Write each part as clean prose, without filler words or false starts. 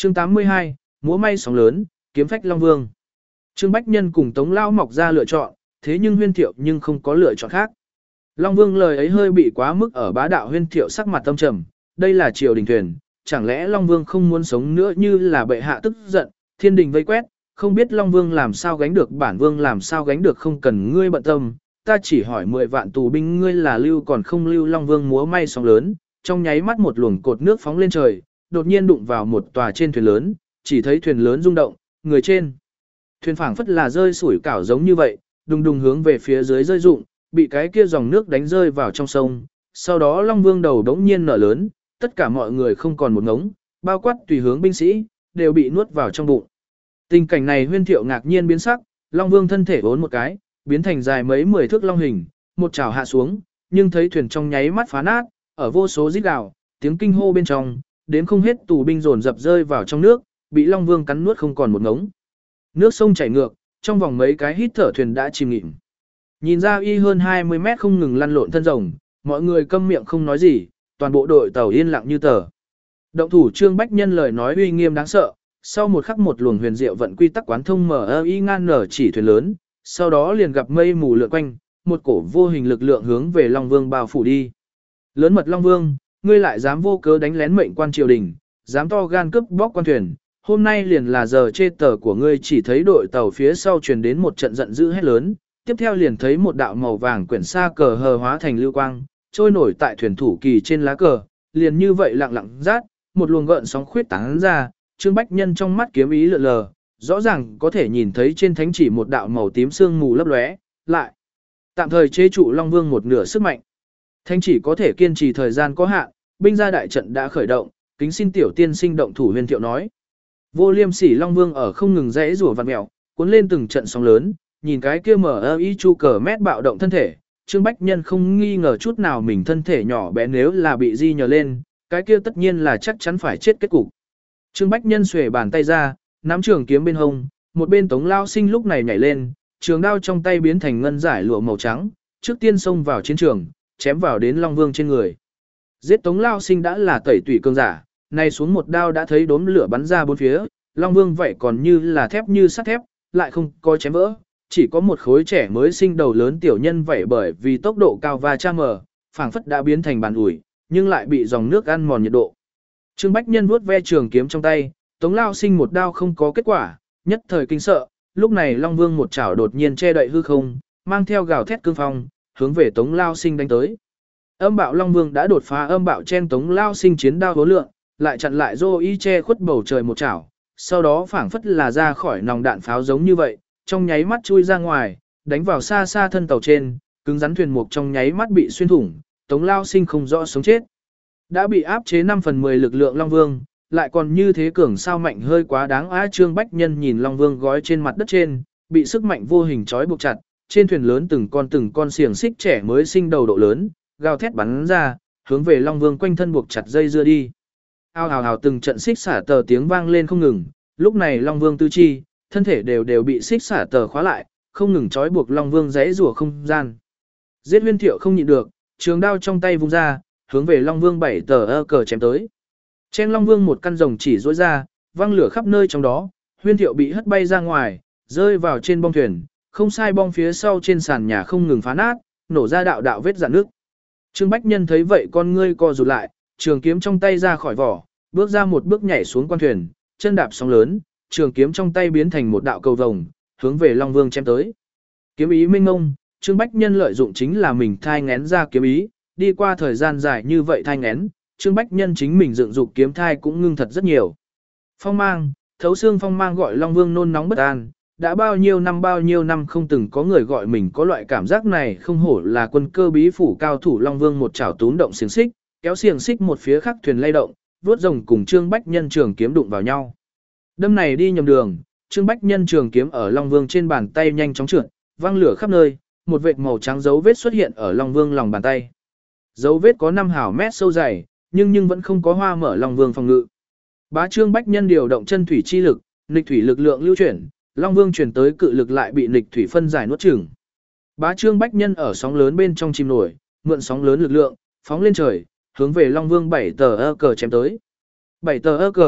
Chương 82, múa may sóng lớn, kiếm phách Long Vương. Trương Bách Nhân cùng Tống Lao Mọc ra lựa chọn, thế nhưng Huyên Thiệu nhưng không có lựa chọn khác. Long Vương lời ấy hơi bị quá mức ở bá đạo. Huyên Thiệu sắc mặt tâm trầm, đây là triều đình thuyền, chẳng lẽ Long Vương không muốn sống nữa, như là bệ hạ tức giận, thiên đình vây quét, không biết Long Vương làm sao gánh được, bản vương làm sao gánh được, không cần ngươi bận tâm, ta chỉ hỏi 10 vạn tù binh ngươi là lưu còn không lưu. Long Vương múa may sóng lớn, trong nháy mắt một luồng cột nước phóng lên trời, đột nhiên đụng vào một tòa trên thuyền lớn, chỉ thấy thuyền lớn rung động, người trên thuyền phảng phất là rơi sủi cảo giống như vậy, đùng đùng hướng về phía dưới rơi rụng, bị cái kia dòng nước đánh rơi vào trong sông. Sau đó Long Vương đầu đống nhiên nở lớn, tất cả mọi người không còn một ngống, bao quát tùy hướng binh sĩ, đều bị nuốt vào trong bụng. Tình cảnh này Huyên Thiệu ngạc nhiên biến sắc, Long Vương thân thể vốn một cái, biến thành dài mấy 10 thước long hình, một chảo hạ xuống, nhưng thấy thuyền trong nháy mắt phá nát, ở vô số rít gào, tiếng kinh hô bên trong, đến không hết tù binh dồn dập rơi vào trong nước, bị Long Vương cắn nuốt không còn một ngống. Nước sông chảy ngược, trong vòng mấy cái hít thở thuyền đã chìm nghỉm. Nhìn ra y hơn 20 mét không ngừng lăn lộn thân rồng, mọi người câm miệng không nói gì, toàn bộ đội tàu yên lặng như tờ. Động thủ Trương Bách Nhân lời nói uy nghiêm đáng sợ, sau một khắc một luồng huyền diệu vận quy tắc quán thông mở y ngan nở chỉ thuyền lớn, sau đó liền gặp mây mù lượn quanh, một cổ vô hình lực lượng hướng về Long Vương bao phủ đi. Lớn mật Long Vương, ngươi lại dám vô cớ đánh lén mệnh quan triều đình, dám to gan cướp bóc quan thuyền, hôm nay liền là giờ chê tờ của ngươi. Chỉ thấy đội tàu phía sau truyền đến một trận giận dữ hét lớn, tiếp theo liền thấy một đạo màu vàng quyển sa cờ hờ hóa thành lưu quang, trôi nổi tại thuyền thủ kỳ trên lá cờ, liền như vậy lặng lặng rát, một luồng gợn sóng khuyết tán ra. Trương Bách Nhân trong mắt kiếm ý lượn lờ, rõ ràng có thể nhìn thấy trên thánh chỉ một đạo màu tím sương mù lấp lóe, lại tạm thời chế trụ Long Vương một nửa sức mạnh. Thánh chỉ có thể kiên trì thời gian có hạn, binh gia đại trận đã khởi động, kính xin tiểu tiên sinh động thủ. Huyên Thiệu nói. Vô liêm sỉ Long Vương ở không ngừng rẽ rủa vặn mèo, cuốn lên từng trận sóng lớn, nhìn cái kia mở y chu cờ mét bạo động thân thể, Trương Bách Nhân không nghi ngờ chút nào mình thân thể nhỏ bé nếu là bị di nhờ lên, cái kia tất nhiên là chắc chắn phải chết kết cục. Trương Bách Nhân xuề bàn tay ra, nắm trường kiếm bên hông, một bên Tống Lao Sinh lúc này nhảy lên, trường đao trong tay biến thành ngân giải lụa màu trắng, trước tiên xông vào chiến trường, chém vào đến Long Vương trên người. Giết Tống Lao Sinh đã là tẩy tủy cường giả, nay xuống một đao đã thấy đốm lửa bắn ra bốn phía, Long Vương vậy còn như là thép như sắt thép, lại không có chém vỡ, chỉ có một khối trẻ mới sinh đầu lớn tiểu nhân vậy bởi vì tốc độ cao và cha mờ, phảng phất đã biến thành bàn ủi, nhưng lại bị dòng nước ăn mòn nhiệt độ. Trương Bách Nhân vuốt ve trường kiếm trong tay, Tống Lao Sinh một đao không có kết quả, nhất thời kinh sợ, lúc này Long Vương một chảo đột nhiên che đậy hư không, mang theo gào thét cương phong, hướng về Tống Lao Sinh đánh tới. Âm bạo Long Vương đã đột phá âm bạo chen Tống Lao Sinh chiến đao vô lượng, lại chặn lại Dô Y che khuất bầu trời một chảo, sau đó phảng phất là ra khỏi nòng đạn pháo giống như vậy, trong nháy mắt chui ra ngoài, đánh vào xa xa thân tàu trên, cứng rắn thuyền mục trong nháy mắt bị xuyên thủng, Tống Lao Sinh không rõ sống chết. Đã bị áp chế 5/10 lực lượng Long Vương, lại còn như thế cường sao mạnh hơi quá đáng á. Trương Bách Nhân nhìn Long Vương gói trên mặt đất trên, bị sức mạnh vô hình trói buộc chặt, trên thuyền lớn từng con xiềng xích trẻ mới sinh đầu độ lớn, gào thét bắn ra, hướng về Long Vương quanh thân buộc chặt dây dưa đi. Ao hào hào từng trận xích xả tờ tiếng vang lên không ngừng, lúc này Long Vương tư chi, thân thể đều bị xích xả tờ khóa lại, không ngừng trói buộc Long Vương giãy rủa không gian. Giết Huyên Thiệu không nhịn được, trường đao trong tay vung ra, hướng về Long Vương 7 tờ cờ chém tới. Trên Long Vương một căn rồng chỉ rỗi ra, văng lửa khắp nơi trong đó, Huyên Thiệu bị hất bay ra ngoài, rơi vào trên bong thuyền, không sai bong phía sau trên sàn nhà không ngừng phá nát, nổ ra đạo đạo vết rạn nước. Trương Bách Nhân thấy vậy con ngươi co rụt lại, trường kiếm trong tay ra khỏi vỏ, bước ra một bước nhảy xuống quan thuyền, chân đạp sóng lớn, trường kiếm trong tay biến thành một đạo cầu vồng, hướng về Long Vương chém tới. Kiếm ý minh ngông, Trương Bách Nhân lợi dụng chính là mình thai ngén ra kiếm ý, đi qua thời gian dài như vậy thai ngén, Trương Bách Nhân chính mình dựng dục kiếm thai cũng ngưng thật rất nhiều. Phong mang, thấu xương phong mang gọi Long Vương nôn nóng bất an, đã bao nhiêu năm không từng có người gọi mình có loại cảm giác này, không hổ là quân cơ bí phủ cao thủ. Long Vương một chảo túm động xiềng xích, kéo xiềng xích một phía khác thuyền lay động, vuốt rồng cùng Trương Bách Nhân trường kiếm đụng vào nhau. Đâm này đi nhầm đường, Trương Bách Nhân trường kiếm ở Long Vương trên bàn tay nhanh chóng trượt, văng lửa khắp nơi, một vệt màu trắng dấu vết xuất hiện ở Long Vương lòng bàn tay. Dấu vết có 5 hào mét sâu dày, nhưng vẫn không có hoa mở Long Vương phòng ngự. Bá Trương Bách Nhân điều động chân thủy chi lực, nghịch thủy lực lượng lưu chuyển, Long Vương chuyển tới cự lực lại bị nghịch thủy phân giải nuốt chửng. Bá Trương Bách Nhân ở sóng lớn bên trong chìm nổi, mượn sóng lớn lực lượng, phóng lên trời, hướng về Long Vương 7 tờ cờ chém tới. 7 tờ cờ,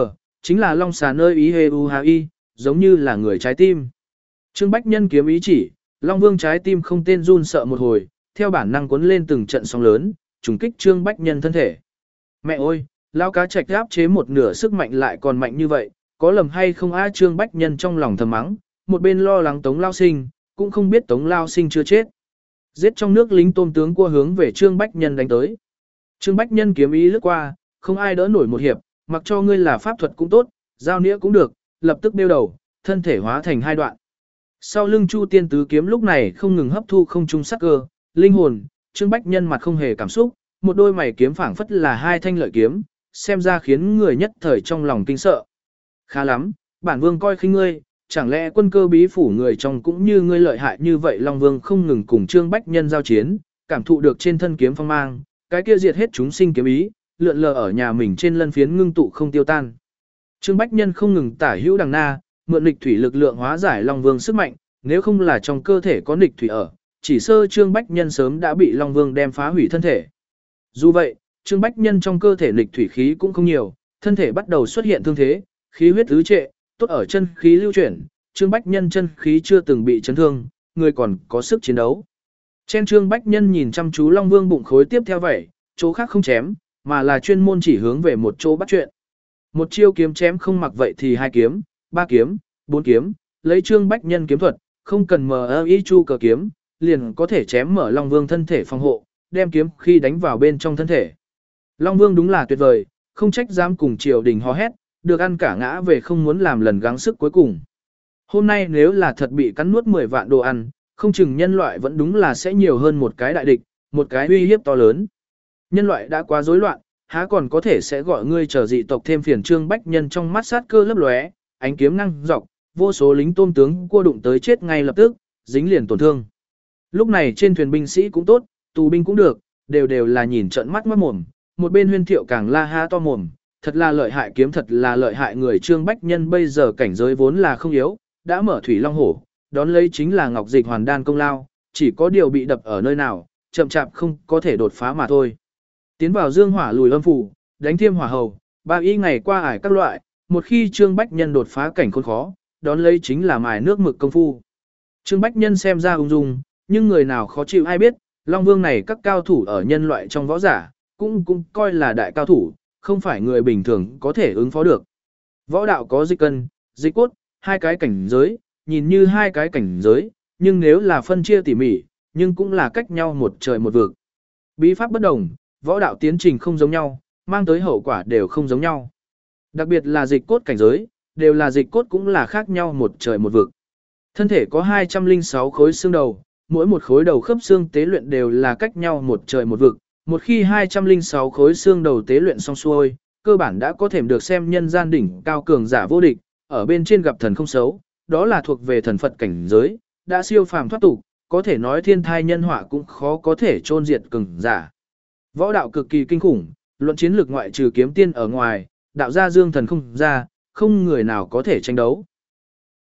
chính là long xà nơi ý hê u ha y, giống như là người trái tim. Trương Bách Nhân kiếm ý chỉ, Long Vương trái tim không tên run sợ một hồi, theo bản năng cuốn lên từng trận sóng lớn, trùng kích Trương Bách Nhân thân thể. Mẹ ơi, lao cá trạch áp chế một nửa sức mạnh lại còn mạnh như vậy, có lầm hay không á? Trương Bách Nhân trong lòng thầm mắng, một bên lo lắng Tống Lao Sinh, cũng không biết Tống Lao Sinh chưa chết. Giết trong nước lính tôm tướng cua hướng về Trương Bách Nhân đánh tới. Trương Bách Nhân kiếm ý lướt qua, không ai đỡ nổi một hiệp, mặc cho ngươi là pháp thuật cũng tốt, giao nghĩa cũng được, lập tức đeo đầu, thân thể hóa thành hai đoạn. Sau lưng Chu Tiên Tứ kiếm lúc này không ngừng hấp thu không trung sắc cơ, linh hồn, Trương Bách Nhân mặt không hề cảm xúc, một đôi mày kiếm phảng phất là hai thanh lợi kiếm, xem ra khiến người nhất thời trong lòng kinh sợ. Khá lắm, bản vương coi khinh ngươi, chẳng lẽ quân cơ bí phủ người trong cũng như ngươi lợi hại như vậy? Long Vương không ngừng cùng Trương Bách Nhân giao chiến, cảm thụ được trên thân kiếm phong mang, cái kia diệt hết chúng sinh kiếm ý, lượn lờ ở nhà mình trên lân phiến ngưng tụ không tiêu tan. Trương Bách Nhân không ngừng tả hữu đằng na, mượn nghịch thủy lực lượng hóa giải Long Vương sức mạnh, nếu không là trong cơ thể có nghịch thủy ở, chỉ sơ Trương Bách Nhân sớm đã bị Long Vương đem phá hủy thân thể. Dù vậy, Trương Bách Nhân trong cơ thể nghịch thủy khí cũng không nhiều, thân thể bắt đầu xuất hiện thương thế, khí huyết ứ trệ, tốt ở chân khí lưu chuyển, Trương Bách Nhân chân khí chưa từng bị chấn thương, người còn có sức chiến đấu. Trên Trương Bách Nhân nhìn chăm chú Long Vương bụng khối tiếp theo vậy, chỗ khác không chém, mà là chuyên môn chỉ hướng về một chỗ bắt chuyện. Một chiêu kiếm chém không mặc vậy thì hai kiếm, ba kiếm, bốn kiếm, lấy Trương Bách Nhân kiếm thuật, không cần mờ y chu cờ kiếm, liền có thể chém mở Long Vương thân thể phòng hộ, đem kiếm khi đánh vào bên trong thân thể. Long Vương đúng là tuyệt vời, không trách dám cùng triều đình hò hét, được ăn cả ngã về không muốn làm lần gắng sức cuối cùng. Hôm nay nếu là thật bị cắn nuốt 10 vạn đồ ăn, không chừng nhân loại vẫn đúng là sẽ nhiều hơn một cái đại địch, một cái uy hiếp to lớn. Nhân loại đã quá rối loạn, há còn có thể sẽ gọi ngươi trở dị tộc thêm phiền? Trương Bách Nhân trong mắt sát cơ lấp lóe, ánh kiếm ngăng dọc, vô số lính tôm tướng cua đụng tới chết ngay lập tức, dính liền tổn thương. Lúc này trên thuyền binh sĩ cũng tốt, tù binh cũng được, đều là nhìn trợn mắt ngoát mồm, một bên Huyên Thiệu càng la ha to mồm, thật là lợi hại kiếm, thật là lợi hại người. Trương Bách Nhân bây giờ cảnh giới vốn là không yếu, đã mở thủy long hổ, đón lấy chính là Ngọc Dịch Hoàn Đan công lao, chỉ có điều bị đập ở nơi nào, chậm chạp không có thể đột phá mà thôi. Tiến vào dương hỏa lùi âm phủ, đánh thiêm hỏa hầu, 3 y ngày qua ải các loại, một khi Trương Bách Nhân đột phá cảnh khốn khó, đón lấy chính là mài nước mực công phu. Trương Bách Nhân xem ra ung dung, nhưng người nào khó chịu ai biết, Long Vương này các cao thủ ở nhân loại trong võ giả, cũng coi là đại cao thủ, không phải người bình thường có thể ứng phó được. Võ đạo có dịch cân, dịch cốt, hai cái cảnh giới, nhìn như hai cái cảnh giới, nhưng nếu là phân chia tỉ mỉ, nhưng cũng là cách nhau một trời một vực. Bí pháp bất đồng, võ đạo tiến trình không giống nhau, mang tới hậu quả đều không giống nhau. Đặc biệt là dịch cốt cảnh giới, đều là dịch cốt cũng là khác nhau một trời một vực. Thân thể có 206 khối xương đầu, mỗi một khối đầu khớp xương tế luyện đều là cách nhau một trời một vực. Một khi 206 khối xương đầu tế luyện xong xuôi, cơ bản đã có thể được xem nhân gian đỉnh cao cường giả vô địch, ở bên trên gặp thần không xấu, đó là thuộc về thần Phật cảnh giới, đã siêu phàm thoát tục, có thể nói thiên thai nhân họa cũng khó có thể chôn diệt cường giả. Võ đạo cực kỳ kinh khủng, luận chiến lược ngoại trừ kiếm tiên ở ngoài, đạo gia dương thần không ra, không người nào có thể tranh đấu.